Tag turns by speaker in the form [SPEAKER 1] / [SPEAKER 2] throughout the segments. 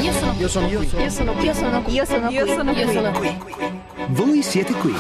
[SPEAKER 1] Io sono qui.
[SPEAKER 2] Voi siete qui.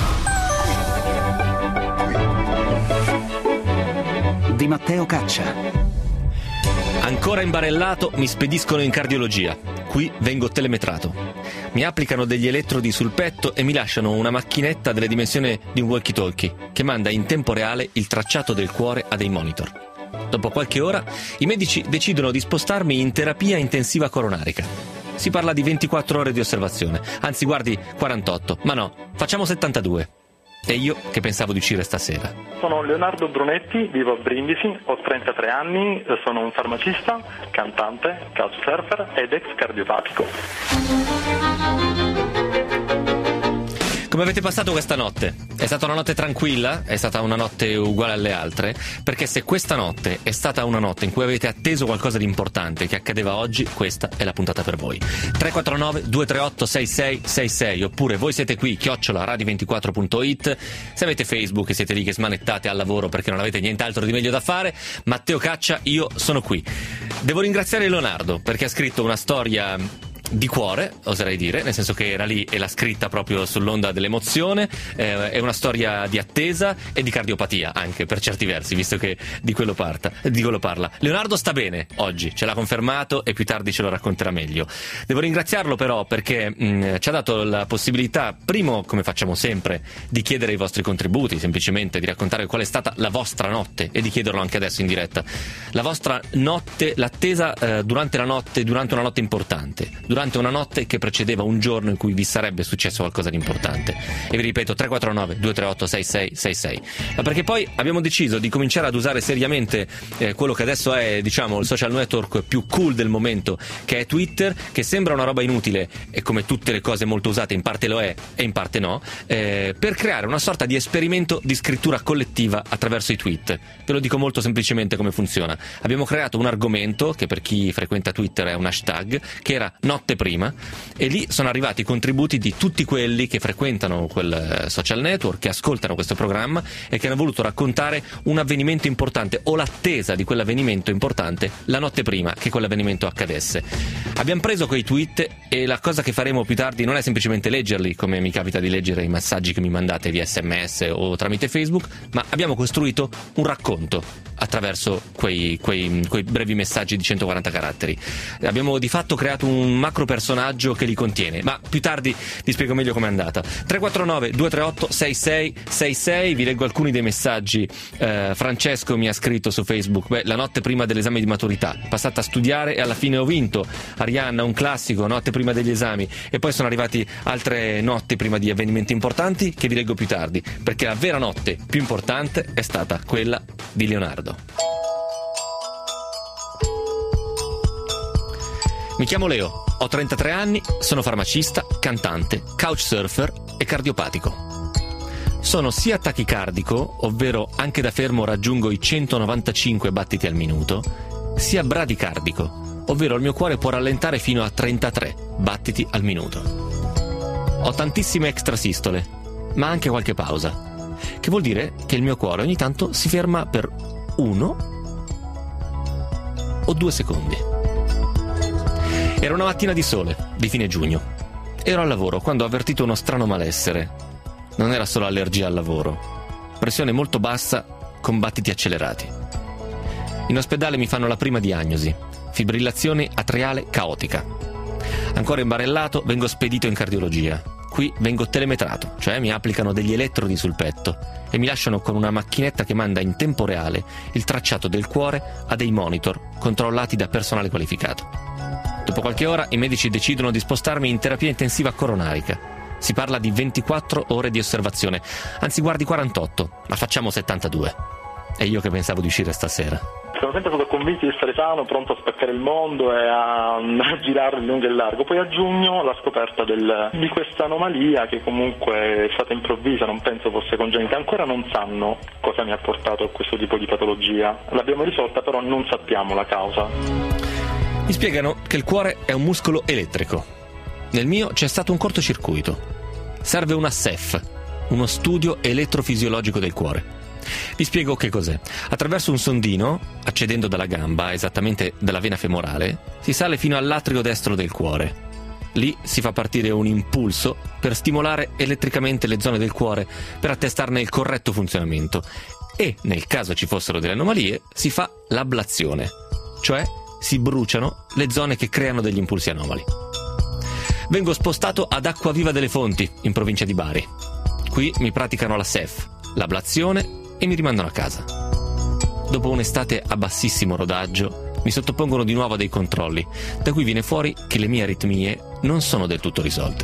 [SPEAKER 2] Di Matteo Caccia.
[SPEAKER 3] Ancora imbarellato, mi spediscono in cardiologia. Qui vengo telemetrato. Mi applicano degli elettrodi sul petto e mi lasciano una macchinetta delle dimensioni di un walkie-talkie che manda in tempo reale il tracciato del cuore a dei monitor. Dopo qualche ora, i medici decidono di spostarmi in terapia intensiva coronarica. Si parla di 24 ore di osservazione, anzi guardi 48, ma no, facciamo 72. E io che pensavo di uscire stasera.
[SPEAKER 4] Sono Leonardo Brunetti, vivo a Brindisi, ho 33 anni, sono un farmacista, cantante, couchsurfer ed ex cardiopatico.
[SPEAKER 3] Come avete passato questa notte? È stata una notte tranquilla? È stata una notte uguale alle altre? Perché se questa notte è stata una notte in cui avete atteso qualcosa di importante che accadeva oggi, questa è la puntata per voi. 349-238-6666 oppure voi siete qui, @radio24.it. Se avete Facebook e siete lì che smanettate al lavoro perché non avete nient'altro di meglio da fare, Matteo Caccia, io sono qui. Devo ringraziare Leonardo perché ha scritto una storia di cuore, oserei dire, nel senso che era lì e l'ha scritta proprio sull'onda dell'emozione. È una storia di attesa e di cardiopatia anche per certi versi, visto che di quello parla. Leonardo sta bene oggi, ce l'ha confermato e più tardi ce lo racconterà meglio. Devo ringraziarlo però perché ci ha dato la possibilità, primo, come facciamo sempre, di chiedere i vostri contributi, semplicemente di raccontare qual è stata la vostra notte e di chiederlo anche adesso in diretta. La vostra notte, l'attesa durante una notte importante, durante una notte che precedeva un giorno in cui vi sarebbe successo qualcosa di importante. E vi ripeto, 349-238-6666. Ma perché poi abbiamo deciso di cominciare ad usare seriamente quello che adesso è, diciamo, il social network più cool del momento, che è Twitter, che sembra una roba inutile e come tutte le cose molto usate in parte lo è e in parte no, per creare una sorta di esperimento di scrittura collettiva attraverso i tweet. Ve lo dico molto semplicemente come funziona. Abbiamo creato un argomento che per chi frequenta Twitter è un hashtag, che era notte prima, e lì sono arrivati i contributi di tutti quelli che frequentano quel social network, che ascoltano questo programma e che hanno voluto raccontare un avvenimento importante o l'attesa di quell'avvenimento importante la notte prima che quell'avvenimento accadesse. Abbiamo preso quei tweet e la cosa che faremo più tardi non è semplicemente leggerli, come mi capita di leggere i messaggi che mi mandate via SMS o tramite Facebook, ma abbiamo costruito un racconto attraverso quei brevi messaggi di 140 caratteri. Abbiamo di fatto creato un macro personaggio che li contiene, ma più tardi vi spiego meglio com'è andata. 349-238-6666, vi leggo alcuni dei messaggi. Francesco mi ha scritto su Facebook: la notte prima dell'esame di maturità, passata a studiare e alla fine ho vinto. Arianna, un classico, notte prima degli esami. E poi sono arrivati altre notti prima di avvenimenti importanti che vi leggo più tardi, perché la vera notte più importante è stata quella di Leonardo. Mi chiamo Leo, ho 33 anni, sono farmacista, cantante, couchsurfer e cardiopatico. Sono sia tachicardico, ovvero anche da fermo raggiungo i 195 battiti al minuto, sia bradicardico, ovvero il mio cuore può rallentare fino a 33 battiti al minuto. Ho tantissime extrasistole, ma anche qualche pausa, che vuol dire che il mio cuore ogni tanto si ferma per 1 o 2 secondi. Era una mattina di sole, di fine giugno. Ero al lavoro quando ho avvertito uno strano malessere. Non era solo allergia al lavoro. Pressione molto bassa con battiti accelerati. In ospedale mi fanno la prima diagnosi: fibrillazione atriale caotica. Ancora imbarellato, vengo spedito in cardiologia. Qui vengo telemetrato, cioè mi applicano degli elettrodi sul petto e mi lasciano con una macchinetta che manda in tempo reale il tracciato del cuore a dei monitor controllati da personale qualificato. Dopo qualche ora i medici decidono di spostarmi in terapia intensiva coronarica. Si parla di 24 ore di osservazione, anzi guardi 48, ma facciamo 72. E io che pensavo di uscire stasera.
[SPEAKER 4] Sono sempre stato convinto di essere sano, pronto a spaccare il mondo e a girare in lungo e largo. Poi a giugno la scoperta di questa anomalia, che comunque è stata improvvisa, non penso fosse congenita. Ancora non sanno cosa mi ha portato a questo tipo di patologia. L'abbiamo risolta, però non sappiamo la causa.
[SPEAKER 3] Mi spiegano che il cuore è un muscolo elettrico. Nel mio c'è stato un cortocircuito. Serve una SEF, uno studio elettrofisiologico del cuore. Vi spiego che cos'è. Attraverso un sondino, accedendo dalla gamba, esattamente dalla vena femorale, si sale fino all'atrio destro del cuore. Lì si fa partire un impulso per stimolare elettricamente le zone del cuore per attestarne il corretto funzionamento e, nel caso ci fossero delle anomalie, si fa l'ablazione, cioè si bruciano le zone che creano degli impulsi anomali. Vengo spostato ad Acquaviva delle Fonti, in provincia di Bari. Qui mi praticano la SEF, l'ablazione e mi rimandano a casa. Dopo un'estate a bassissimo rodaggio, mi sottopongono di nuovo a dei controlli, da cui viene fuori che le mie aritmie non sono del tutto risolte.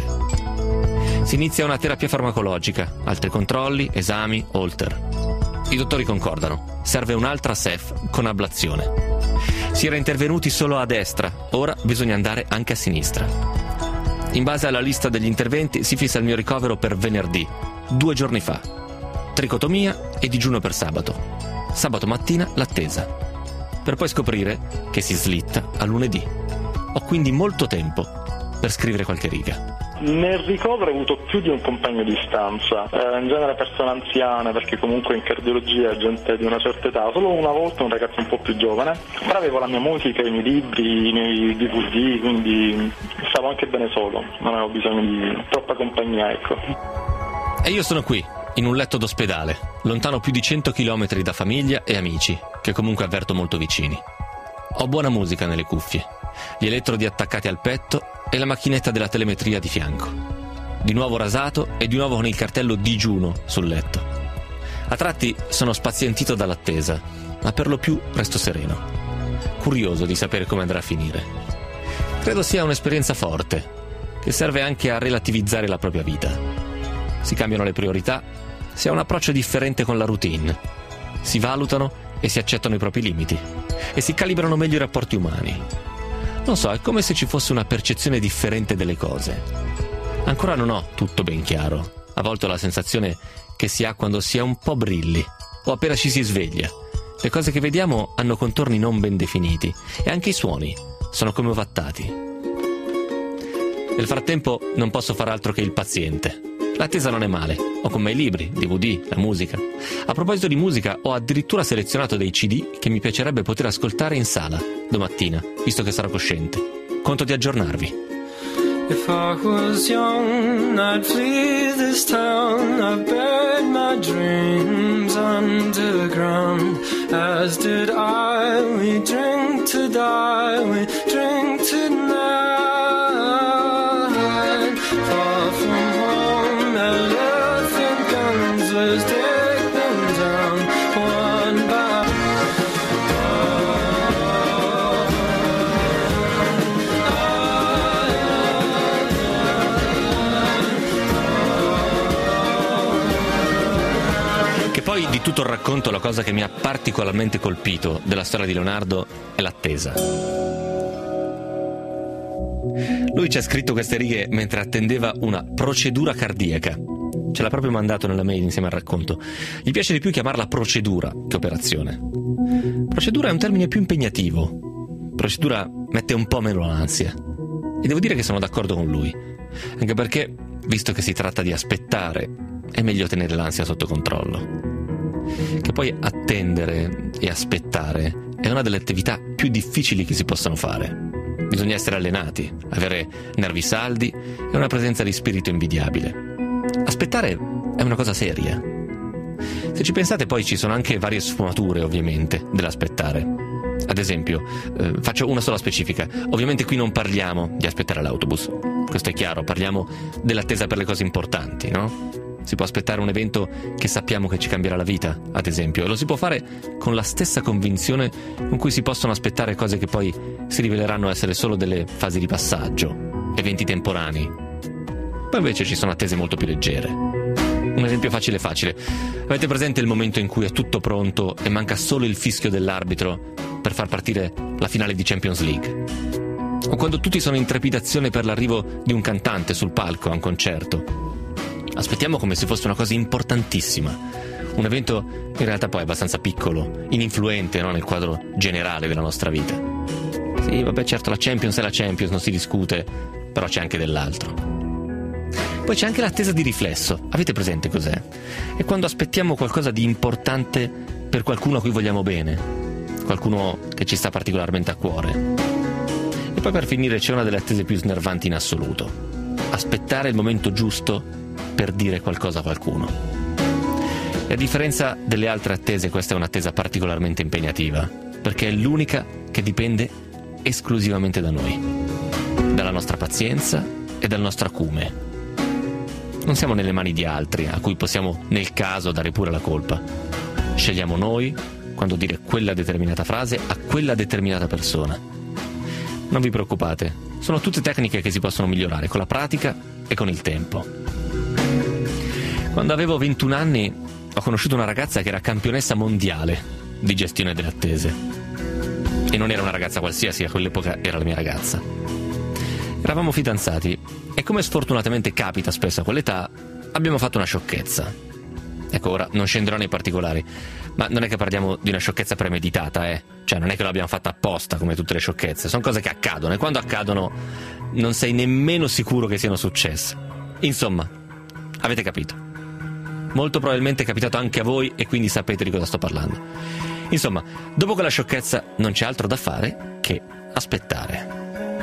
[SPEAKER 3] Si inizia una terapia farmacologica, altri controlli, esami, holter. I dottori concordano, serve un'altra SEF con ablazione. Si era intervenuti solo a destra, ora bisogna andare anche a sinistra. In base alla lista degli interventi si fissa il mio ricovero per venerdì, 2 giorni fa. Tricotomia e digiuno per sabato. Sabato mattina l'attesa, per poi scoprire che si slitta a lunedì. Ho quindi molto tempo per scrivere qualche riga.
[SPEAKER 4] Nel ricovero ho avuto più di un compagno di stanza, in genere persone anziane, perché comunque in cardiologia è gente di una certa età. Solo una volta un ragazzo un po' più giovane, però avevo la mia musica, i miei libri, i miei DVD, quindi stavo anche bene solo, non avevo bisogno di troppa compagnia, ecco.
[SPEAKER 3] E io sono qui, in un letto d'ospedale, lontano più di 100 km da famiglia e amici, che comunque avverto molto vicini. Ho buona musica nelle cuffie, gli elettrodi attaccati al petto e la macchinetta della telemetria di fianco. Di nuovo rasato e di nuovo con il cartello digiuno sul letto. A tratti sono spazientito dall'attesa, ma per lo più resto sereno, curioso di sapere come andrà a finire. Credo sia un'esperienza forte, che serve anche a relativizzare la propria vita. Si cambiano le priorità, si ha un approccio differente con la routine, si valutano e si accettano i propri limiti e si calibrano meglio i rapporti umani. Non so, è come se ci fosse una percezione differente delle cose. Ancora non ho tutto ben chiaro. A volte ho la sensazione che si ha quando si è un po' brilli o appena ci si sveglia. Le cose che vediamo hanno contorni non ben definiti e anche i suoni sono come ovattati. Nel frattempo non posso far altro che il paziente. L'attesa non è male, ho con me i libri, DVD, la musica. A proposito di musica, ho addirittura selezionato dei CD che mi piacerebbe poter ascoltare in sala, domattina, visto che sarò cosciente. Conto di aggiornarvi.
[SPEAKER 1] If I was young, I'd flee this town. I buried my dreams underground. As did I, we drink to die, we drink tonight. Far from home, elephant guns, let's take them down one by
[SPEAKER 3] Che poi di tutto il racconto la cosa che mi ha particolarmente colpito della storia di Leonardo è l'attesa. Lui ci ha scritto queste righe mentre attendeva una procedura cardiaca. Ce l'ha proprio mandato nella mail insieme al racconto. Gli piace di più chiamarla procedura che operazione. Procedura è un termine più impegnativo. Procedura mette un po' meno l'ansia. E devo dire che sono d'accordo con lui. Anche perché, visto che si tratta di aspettare, è meglio tenere l'ansia sotto controllo. Che poi attendere e aspettare è una delle attività più difficili che si possano fare. Bisogna essere allenati, avere nervi saldi e una presenza di spirito invidiabile. Aspettare è una cosa seria. Se ci pensate poi ci sono anche varie sfumature, ovviamente, dell'aspettare. Ad esempio, faccio una sola specifica. Ovviamente qui non parliamo di aspettare l'autobus. Questo è chiaro, parliamo dell'attesa per le cose importanti, no? Si può aspettare un evento che sappiamo che ci cambierà la vita, ad esempio, e lo si può fare con la stessa convinzione con cui si possono aspettare cose che poi si riveleranno essere solo delle fasi di passaggio, eventi temporanei. Poi invece ci sono attese molto più leggere. Un esempio facile. Avete presente il momento in cui è tutto pronto e manca solo il fischio dell'arbitro per far partire la finale di Champions League? O quando tutti sono in trepidazione per l'arrivo di un cantante sul palco a un concerto? Aspettiamo come se fosse una cosa importantissima, un evento in realtà poi abbastanza piccolo, ininfluente, no, nel quadro generale della nostra vita. Sì, vabbè, certo, la Champions è la Champions, non si discute, però c'è anche dell'altro. Poi c'è anche l'attesa di riflesso. Avete presente cos'è? È quando aspettiamo qualcosa di importante per qualcuno a cui vogliamo bene, qualcuno che ci sta particolarmente a cuore. E poi per finire c'è una delle attese più snervanti in assoluto: aspettare il momento giusto per dire qualcosa a qualcuno. E a differenza delle altre attese, questa è un'attesa particolarmente impegnativa, perché è l'unica che dipende esclusivamente da noi, dalla nostra pazienza e dal nostro acume. Non siamo nelle mani di altri, a cui possiamo nel caso dare pure la colpa. Scegliamo noi quando dire quella determinata frase a quella determinata persona. Non vi preoccupate, sono tutte tecniche che si possono migliorare con la pratica e con il tempo. Quando avevo 21 anni ho conosciuto una ragazza che era campionessa mondiale di gestione delle attese. E non era una ragazza qualsiasi, a quell'epoca era la mia ragazza. Eravamo fidanzati e, come sfortunatamente capita spesso a quell'età, abbiamo fatto una sciocchezza. Ecco, ora non scenderò nei particolari, ma non è che parliamo di una sciocchezza premeditata, Cioè non è che l'abbiamo fatta apposta come tutte le sciocchezze, sono cose che accadono e quando accadono non sei nemmeno sicuro che siano successe. Insomma, avete capito. Molto probabilmente è capitato anche a voi e quindi sapete di cosa sto parlando. Insomma, dopo quella sciocchezza non c'è altro da fare che aspettare.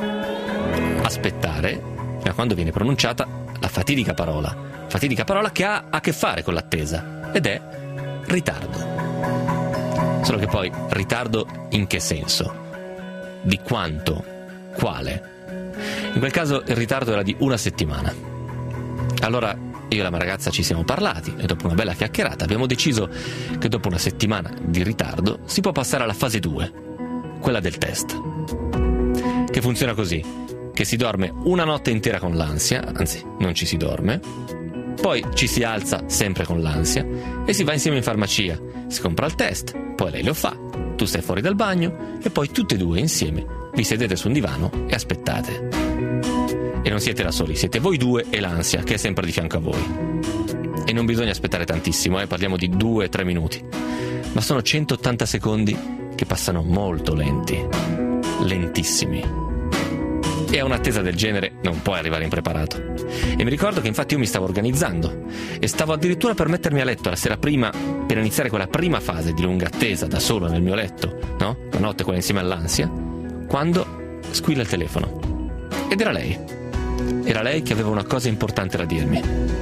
[SPEAKER 3] Aspettare fino a quando viene pronunciata la fatidica parola che ha a che fare con l'attesa, ed è ritardo. Solo che poi ritardo in che senso? Di quanto? Quale? In quel caso il ritardo era di 1 settimana. Allora io e la mia ragazza ci siamo parlati e dopo una bella chiacchierata abbiamo deciso che dopo 1 settimana di ritardo si può passare alla fase 2, quella del test, che funziona così: che si dorme una notte intera con l'ansia, anzi non ci si dorme, poi ci si alza sempre con l'ansia e si va insieme in farmacia, si compra il test, poi lei lo fa, tu stai fuori dal bagno e poi tutte e due insieme vi sedete su un divano e aspettate. E non siete da soli, siete voi due e l'ansia che è sempre di fianco a voi. E non bisogna aspettare tantissimo, parliamo di 2-3 minuti, ma sono 180 secondi che passano molto lenti, lentissimi. E a un'attesa del genere non puoi arrivare impreparato. E mi ricordo che infatti io mi stavo organizzando e stavo addirittura per mettermi a letto la sera prima per iniziare quella prima fase di lunga attesa da solo nel mio letto, no? La notte quella insieme all'ansia, quando squilla il telefono. Ed era lei. Era lei che aveva una cosa importante da dirmi.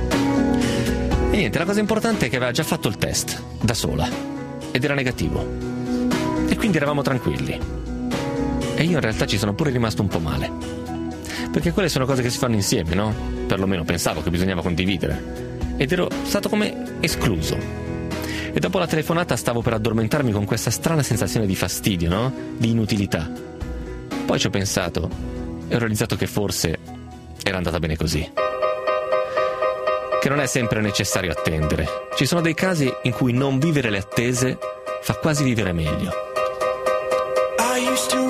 [SPEAKER 3] E niente, la cosa importante è che aveva già fatto il test da sola ed era negativo. E quindi eravamo tranquilli. E io in realtà ci sono pure rimasto un po' male. Perché quelle sono cose che si fanno insieme, no? Perlomeno pensavo che bisognava condividere. Ed ero stato come escluso. E dopo la telefonata stavo per addormentarmi con questa strana sensazione di fastidio, no? Di inutilità. Poi ci ho pensato e ho realizzato che forse era andata bene così. Che non è sempre necessario attendere. Ci sono dei casi in cui non vivere le attese fa quasi vivere meglio.
[SPEAKER 1] I used to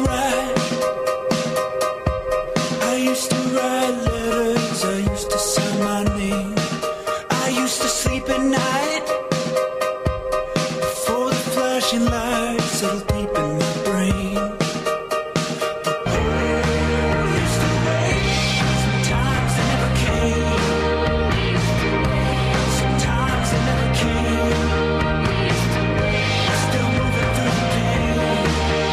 [SPEAKER 1] write letters, I used to sign my name, I used to sleep at night before the flashing lights settled deep in my brain. But I used to wait, sometimes they never came, sometimes they never came, still moving through the pain,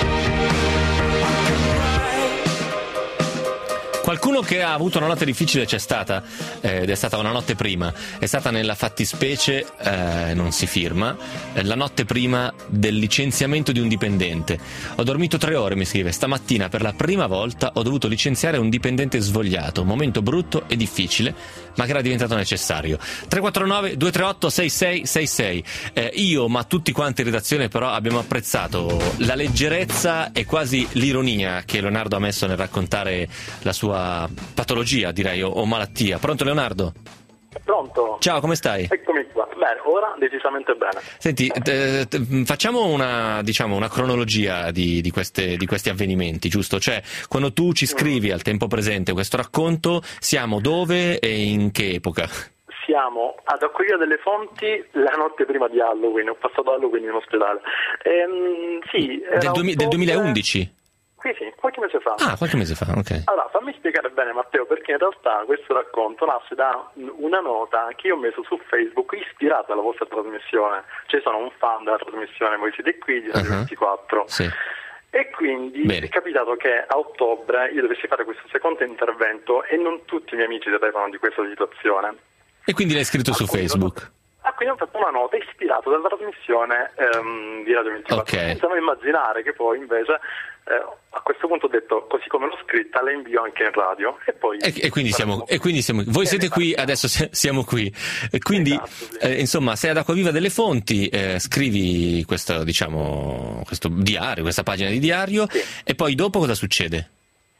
[SPEAKER 1] I can write.
[SPEAKER 3] Qualcuno che ha avuto una notte difficile c'è stata, ed è stata una notte prima, è stata nella fattispecie, non si firma, la notte prima del licenziamento di un dipendente. Ho dormito 3 ore, mi scrive, stamattina per la prima volta ho dovuto licenziare un dipendente svogliato, momento brutto e difficile, ma che era diventato necessario. 349-238-6666. Io, ma tutti quanti in redazione però abbiamo apprezzato la leggerezza e quasi l'ironia che Leonardo ha messo nel raccontare la sua patologia, direi, o malattia. Pronto Leonardo?
[SPEAKER 4] Pronto?
[SPEAKER 3] Ciao, come stai?
[SPEAKER 4] Eccomi qua. Bene, ora decisamente bene.
[SPEAKER 3] Senti, facciamo una cronologia di questi avvenimenti, giusto? Cioè, quando tu ci scrivi al tempo presente questo racconto, siamo dove e in che epoca?
[SPEAKER 4] Siamo ad Acquaviva delle Fonti la notte prima di Halloween, ho passato Halloween in ospedale. Sì,
[SPEAKER 3] del 2011?
[SPEAKER 4] Sì, qualche mese fa.
[SPEAKER 3] Ah, qualche mese fa, ok.
[SPEAKER 4] Allora, fammi spiegare bene, Matteo, perché in realtà questo racconto nasce da una nota che io ho messo su Facebook ispirata alla vostra trasmissione. Cioè, sono un fan della trasmissione Voi siete qui di Radio 24.
[SPEAKER 3] Sì.
[SPEAKER 4] E quindi è capitato che a ottobre io dovessi fare questo secondo intervento e non tutti i miei amici sapevano di questa situazione.
[SPEAKER 3] E quindi l'hai scritto su Facebook?
[SPEAKER 4] Quindi ho fatto una nota ispirata dalla trasmissione di Radio 24. Senza mai immaginare che poi invece a questo punto ho detto, così come l'ho scritta, la invio anche in radio. E
[SPEAKER 3] quindi siamo voi siete qui, adesso siamo qui. E quindi insomma, sei ad Acquaviva delle Fonti, scrivi questo diario, questa pagina di diario, e poi dopo cosa succede?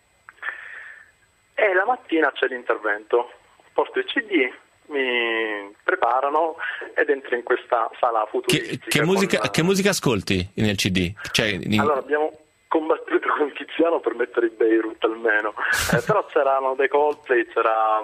[SPEAKER 4] La mattina c'è l'intervento, porto il CD, mi preparano ed entro in questa sala futuristica.
[SPEAKER 3] Che musica ascolti nel CD?
[SPEAKER 4] Allora, abbiamo combattuto con Tiziano per mettere i Beirut almeno, però c'erano dei Coldplay, c'era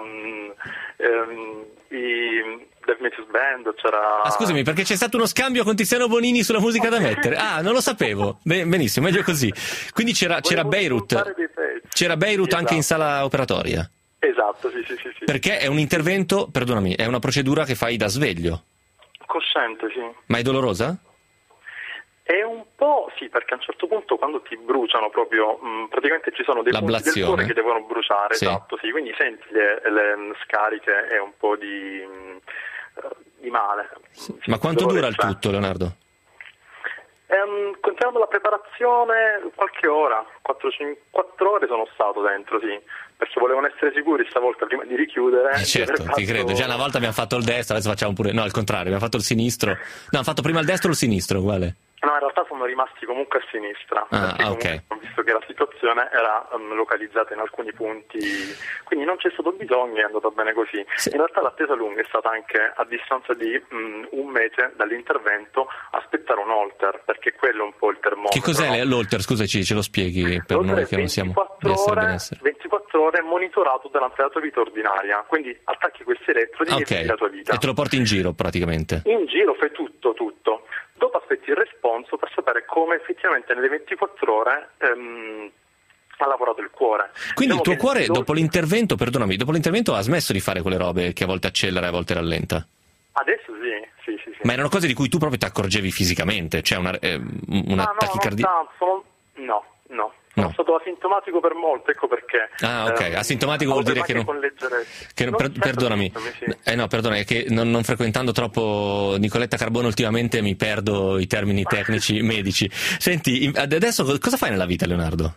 [SPEAKER 4] i Death Metal Band, c'era...
[SPEAKER 3] scusami, perché c'è stato uno scambio con Tiziano Bonini sulla musica da mettere? Non lo sapevo. Benissimo, meglio così. Quindi c'era Beirut. C'era Beirut anche in sala operatoria.
[SPEAKER 4] Esatto, sì.
[SPEAKER 3] Perché è un intervento, perdonami, è una procedura che fai da sveglio.
[SPEAKER 4] Cosciente, sì.
[SPEAKER 3] Ma è dolorosa?
[SPEAKER 4] È un po', sì, perché a un certo punto quando ti bruciano proprio, praticamente ci sono dei punti del cuore che devono bruciare, esatto, sì, quindi senti le scariche e un po' di male.
[SPEAKER 3] Ma quanto dura il tutto, Leonardo?
[SPEAKER 4] Considerando la preparazione, qualche ora, 4 ore sono stato dentro, sì, perché volevano essere sicuri stavolta prima di richiudere.
[SPEAKER 3] Certo, ti credo, già una volta abbiamo fatto il destro, adesso facciamo pure, no, al contrario, abbiamo fatto il sinistro, no, abbiamo fatto prima il destro o il sinistro, uguale?
[SPEAKER 4] No, in realtà sono rimasti comunque a sinistra, perché ho visto che la situazione era localizzata in alcuni punti, quindi non c'è stato bisogno, è andato bene così.
[SPEAKER 3] Sì.
[SPEAKER 4] In realtà l'attesa lunga è stata anche a distanza di un mese dall'intervento aspettare un holter, perché quello è un po' il termometro.
[SPEAKER 3] Che cos'è l'holter? Scusaci, ce lo spieghi per noi che non siamo di essere benessere.
[SPEAKER 4] 24 ore monitorato dalla tua vita ordinaria, quindi attacchi questi elettrodi e vivi la tua vita.
[SPEAKER 3] E te lo porti in giro praticamente?
[SPEAKER 4] In giro fai tutto. Dopo aspetti il responso per sapere come effettivamente nelle 24 ore ha lavorato il cuore.
[SPEAKER 3] Quindi il tuo cuore dopo l'intervento ha smesso di fare quelle robe che a volte accelera e a volte rallenta?
[SPEAKER 4] Adesso sì.
[SPEAKER 3] Ma erano cose di cui tu proprio ti accorgevi fisicamente? Cioè una tachicardia?
[SPEAKER 4] No. Sono stato asintomatico per molto, ecco perché.
[SPEAKER 3] Ok, asintomatico vuol dire che non...
[SPEAKER 4] Con leggerezza.
[SPEAKER 3] Perdonami. Perdona, è che non frequentando troppo Nicoletta Carbone ultimamente mi perdo i termini tecnici medici. Senti, adesso cosa fai nella vita, Leonardo?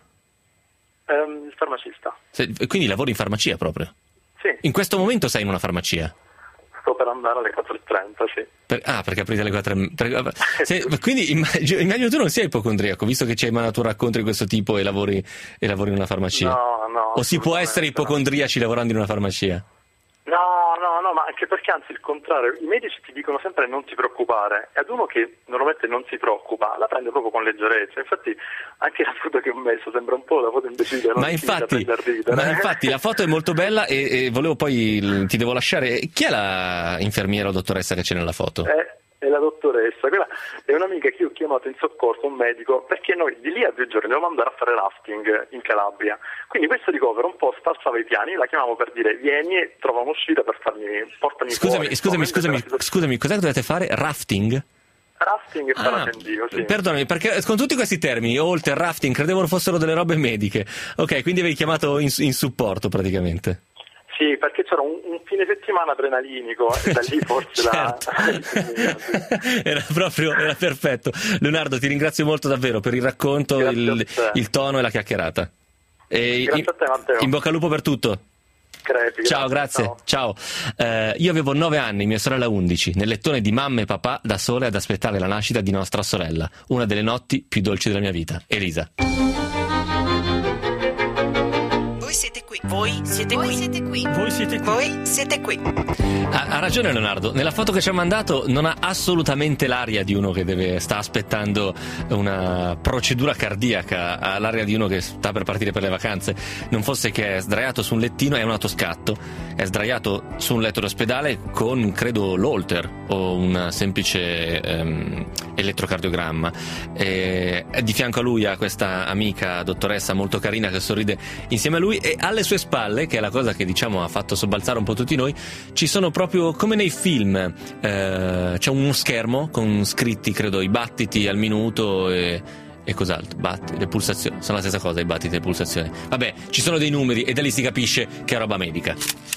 [SPEAKER 4] Il farmacista.
[SPEAKER 3] Quindi lavori in farmacia proprio?
[SPEAKER 4] Sì.
[SPEAKER 3] In questo momento sei in una farmacia?
[SPEAKER 4] Sto per andare alle 4:30, sì.
[SPEAKER 3] Perché aprite alle 4:30. Quindi immagino tu non sia ipocondriaco, visto che ci hai mandato un racconto di questo tipo e lavori in una farmacia.
[SPEAKER 4] No.
[SPEAKER 3] O si può essere ipocondriaci lavorando in una farmacia?
[SPEAKER 4] No, ma anche perché anzi il contrario, i medici ti dicono sempre non ti preoccupare, e ad uno che normalmente non si preoccupa la prende proprio con leggerezza. Infatti anche la foto che ho messo sembra un po' la foto imbecille,
[SPEAKER 3] ma infatti la foto è molto bella e volevo poi ti devo lasciare. Chi è la infermiera o dottoressa che c'è nella foto?
[SPEAKER 4] È la dottoressa, quella è un'amica che io ho chiamato in soccorso, un medico, perché noi di lì a 2 giorni dovevamo andare a fare rafting in Calabria, quindi questo ricovero un po' stalzava i piani, io la chiamavo per dire vieni e trova un'uscita per portami fuori.
[SPEAKER 3] Scusami, cos'è che dovete fare? Rafting?
[SPEAKER 4] Rafting e parapendio, sì.
[SPEAKER 3] Perdonami, perché con tutti questi termini, oltre rafting, credevo fossero delle robe mediche. Ok, quindi avevi chiamato in supporto praticamente.
[SPEAKER 4] Sì, perché c'era un fine settimana adrenalinico e da lì forse
[SPEAKER 3] certo. Era perfetto. Leonardo, ti ringrazio molto davvero per il racconto, il tono e la chiacchierata.
[SPEAKER 4] Grazie a te, Matteo.
[SPEAKER 3] In bocca al lupo per tutto. Ciao, grazie. Ciao. Io avevo 9 anni, mia sorella 11, nel lettone di mamma e papà, da sole ad aspettare la nascita di nostra sorella, una delle notti più dolci della mia vita, Elisa.
[SPEAKER 5] Voi siete qui. Voi siete qui.
[SPEAKER 3] Voi siete qui.
[SPEAKER 5] Voi siete qui.
[SPEAKER 3] Ha ragione Leonardo, nella foto che ci ha mandato non ha assolutamente l'aria di uno che sta aspettando una procedura cardiaca, ha l'aria di uno che sta per partire per le vacanze, non fosse che è sdraiato su un lettino, è un autoscatto, è sdraiato su un letto d'ospedale con, credo, l'Holter o un semplice elettrocardiogramma. E di fianco a lui ha questa amica dottoressa molto carina che sorride insieme a lui, e alle sue spalle, che è la cosa che diciamo ha fatto sobbalzare un po' tutti noi, ci sono proprio come nei film, c'è uno schermo con scritti, credo, i battiti al minuto e cos'altro, le pulsazioni, sono la stessa cosa, i battiti e le pulsazioni, vabbè, ci sono dei numeri e da lì si capisce che è roba medica.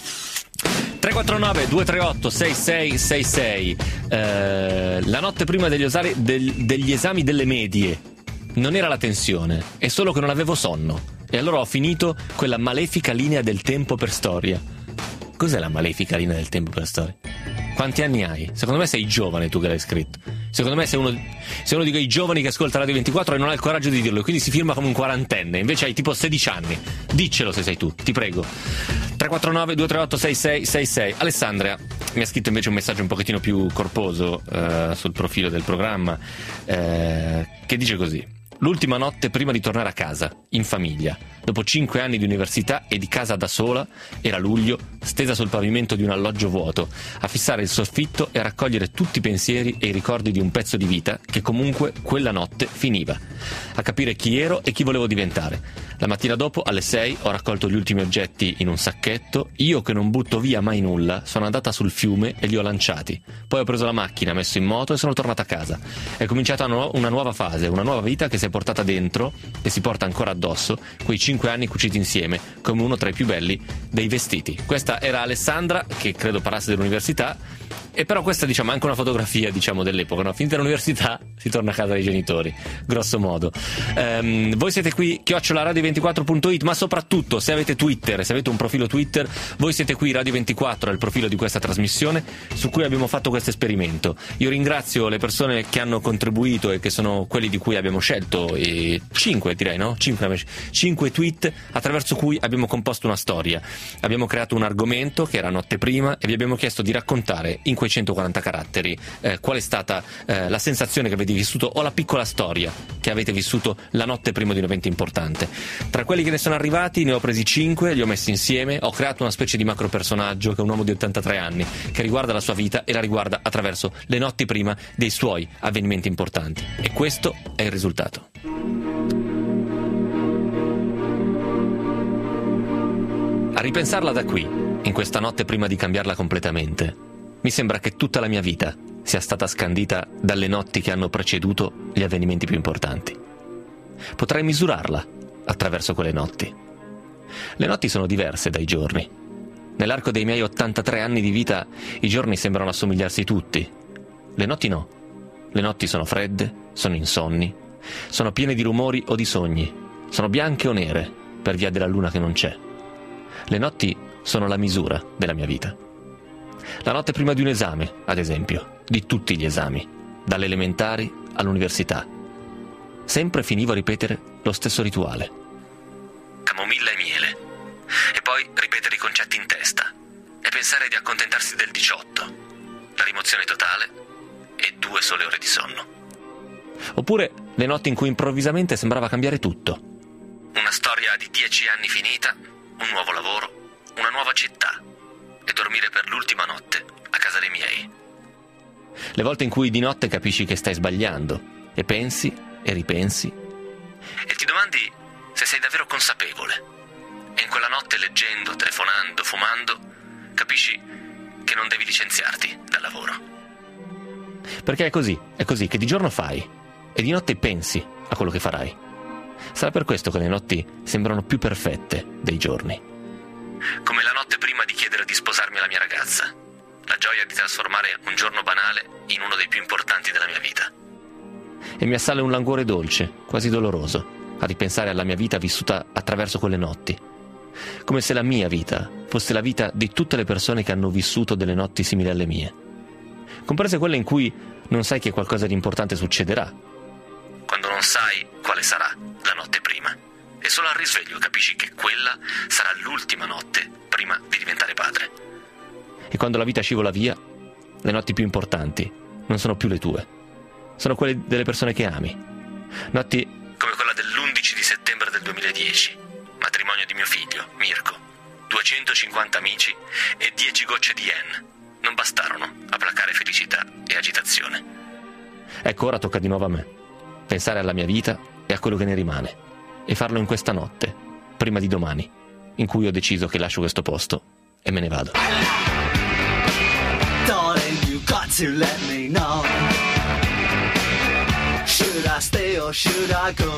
[SPEAKER 3] 349 238 6666. La notte prima degli esami delle medie non era la tensione, è solo che non avevo sonno e allora ho finito quella malefica linea del tempo per storia. Cos'è la malefica linea del tempo per storia? Quanti anni hai? Secondo me sei giovane tu che l'hai scritto. Secondo me sei uno di quei giovani che ascolta Radio 24 e non ha il coraggio di dirlo, e quindi si firma come un quarantenne, invece hai tipo 16 anni. Diccelo se sei tu, ti prego. 349 238 6666. Alessandra mi ha scritto invece un messaggio un pochettino più corposo sul profilo del programma, che dice così: l'ultima notte prima di tornare a casa, in famiglia, dopo 5 anni di università e di casa da sola, era luglio, stesa sul pavimento di un alloggio vuoto, a fissare il soffitto e a raccogliere tutti i pensieri e i ricordi di un pezzo di vita che comunque quella notte finiva, a capire chi ero e chi volevo diventare. La mattina dopo, alle 6, ho raccolto gli ultimi oggetti in un sacchetto, io che non butto via mai nulla, sono andata sul fiume e li ho lanciati. Poi ho preso la macchina, messo in moto e sono tornata a casa. È cominciata una nuova fase, una nuova vita che si è portata dentro e si porta ancora addosso, quei 5 anni cuciti insieme, come uno tra i più belli dei vestiti. Questa era Alessandra, che credo parlasse dell'università, e però questa diciamo è anche una fotografia diciamo dell'epoca, no? Finita l'università si torna a casa dei genitori, grosso modo. Voi siete qui @radio24.it, ma soprattutto se avete Twitter, se avete un profilo Twitter, voi siete qui. Radio 24 è il profilo di questa trasmissione su cui abbiamo fatto questo esperimento. Io ringrazio le persone che hanno contribuito e che sono quelli di cui abbiamo scelto 5 direi, no? 5 tweet attraverso cui abbiamo composto una storia. Abbiamo creato un argomento che era notte prima e vi abbiamo chiesto di raccontare in quei 140 caratteri qual è stata la sensazione che avete vissuto o la piccola storia che avete vissuto la notte prima di un evento importante. Tra quelli che ne sono arrivati ne ho presi 5, li ho messi insieme, ho creato una specie di macro personaggio che è un uomo di 83 anni che riguarda la sua vita e la riguarda attraverso le notti prima dei suoi avvenimenti importanti, e questo è il risultato. A ripensarla da qui, in questa notte prima di cambiarla completamente, mi sembra che tutta la mia vita sia stata scandita dalle notti che hanno preceduto gli avvenimenti più importanti. Potrei misurarla attraverso quelle notti. Le notti sono diverse dai giorni. Nell'arco dei miei 83 anni di vita i giorni sembrano assomigliarsi tutti. Le notti no. Le notti sono fredde, sono insonni, sono piene di rumori o di sogni, sono bianche o nere per via della luna che non c'è. Le notti sono la misura della mia vita. La notte prima di un esame, ad esempio, di tutti gli esami, dalle elementari all'università, sempre finivo a ripetere lo stesso rituale. Camomilla e miele. E poi ripetere i concetti in testa e pensare di accontentarsi del 18, la rimozione totale e 2 sole ore di sonno. Oppure le notti in cui improvvisamente sembrava cambiare tutto. Una storia di 10 anni finita, un nuovo lavoro, una nuova città, e dormire per l'ultima notte a casa dei miei. Le volte in cui di notte capisci che stai sbagliando e pensi e ripensi e ti domandi se sei davvero consapevole, e in quella notte, leggendo, telefonando, fumando, capisci che non devi licenziarti dal lavoro. Perché è così che di giorno fai e di notte pensi a quello che farai. Sarà per questo che le notti sembrano più perfette dei giorni. Come la notte prima di chiedere di sposarmi alla mia ragazza, la gioia di trasformare un giorno banale in uno dei più importanti della mia vita. E mi assale un languore dolce, quasi doloroso, a ripensare alla mia vita vissuta attraverso quelle notti, come se la mia vita fosse la vita di tutte le persone che hanno vissuto delle notti simili alle mie, comprese quelle in cui non sai che qualcosa di importante succederà, quando non sai quale sarà la notte prima e solo al risveglio capisci che quella sarà l'ultima notte prima di diventare padre. E quando la vita scivola via, le notti più importanti non sono più le tue, sono quelle delle persone che ami. Notti come quella dell'11 di settembre del 2010, matrimonio di mio figlio, Mirko. 250 amici e 10 gocce di yen non bastarono a placare felicità e agitazione. Ecco, ora tocca di nuovo a me pensare alla mia vita e a quello che ne rimane, e farlo in questa notte, prima di domani, in cui ho deciso che lascio questo posto e me ne vado.
[SPEAKER 5] Darling, you got to let me know. Should I stay or should I go?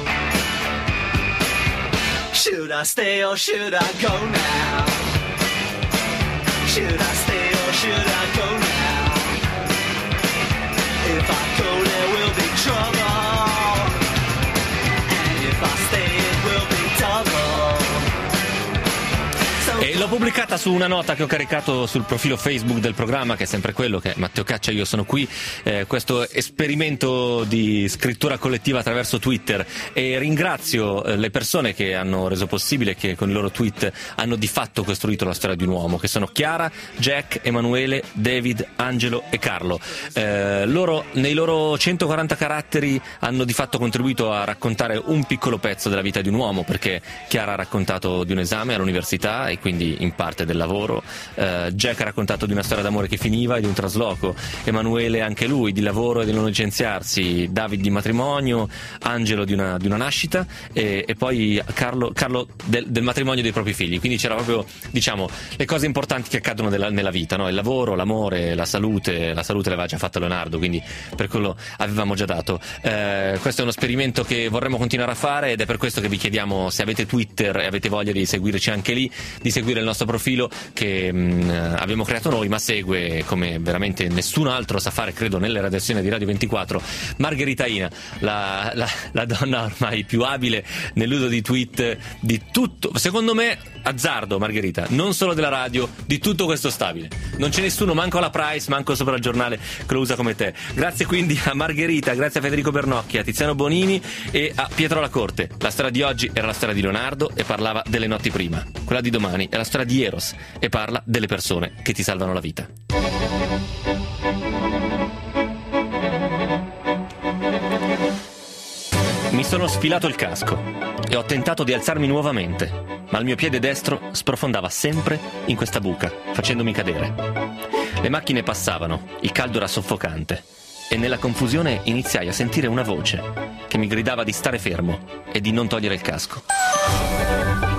[SPEAKER 5] Should I stay or should I go now? Should I stay or should I go now? If I go there will be trouble, and if I stay it will be double.
[SPEAKER 3] E l'ho pubblicata su una nota che ho caricato sul profilo Facebook del programma, che è sempre quello, che è Matteo Caccia, io sono qui, questo esperimento di scrittura collettiva attraverso Twitter, e ringrazio le persone che hanno reso possibile, che con i loro tweet hanno di fatto costruito la storia di un uomo, che sono Chiara, Jack, Emanuele, David, Angelo e Carlo. Loro nei loro 140 caratteri hanno di fatto contribuito a raccontare un piccolo pezzo della vita di un uomo, perché Chiara ha raccontato di un esame all'università e quindi in parte del lavoro, Jack ha raccontato di una storia d'amore che finiva e di un trasloco, Emanuele anche lui di lavoro e di non licenziarsi, David di matrimonio, Angelo di una nascita, e poi Carlo del matrimonio dei propri figli. Quindi c'era proprio, diciamo, le cose importanti che accadono nella vita, no? Il lavoro, l'amore, la salute l'aveva già fatto Leonardo, quindi per quello avevamo già dato. Questo è uno esperimento che vorremmo continuare a fare, ed è per questo che vi chiediamo, se avete Twitter e avete voglia di seguirci anche lì, di seguire il nostro profilo che abbiamo creato noi, ma segue come veramente nessun altro sa fare, credo, nelle redazioni di Radio 24, Margherita Ina, la donna ormai più abile nell'uso di tweet di tutto, secondo me, azzardo, Margherita, non solo della radio, di tutto questo stabile. Non c'è nessuno, manco alla Price, manco sopra il giornale, che lo usa come te. Grazie quindi a Margherita, grazie a Federico Bernocchi, a Tiziano Bonini e a Pietro Lacorte. La storia di oggi era la storia di Leonardo e parlava delle notti prima. Quella di domani è la storia di Eros e parla delle persone che ti salvano la vita. Mi sono sfilato il casco e ho tentato di alzarmi nuovamente, ma il mio piede destro sprofondava sempre in questa buca, facendomi cadere. Le macchine passavano, il caldo era soffocante, e nella confusione iniziai a sentire una voce che mi gridava di stare fermo e di non togliere il casco.